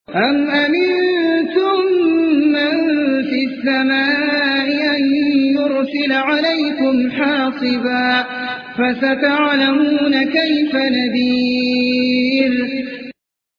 أَمْ أَمِنتُم مَّن فِي السَّمَاءِ أَن يُرْسِلَ عَلَيْكُمْ حَاصِبًا ۖ فَسَتَعْلَمُونَ كَيْفَ نَذِيرِ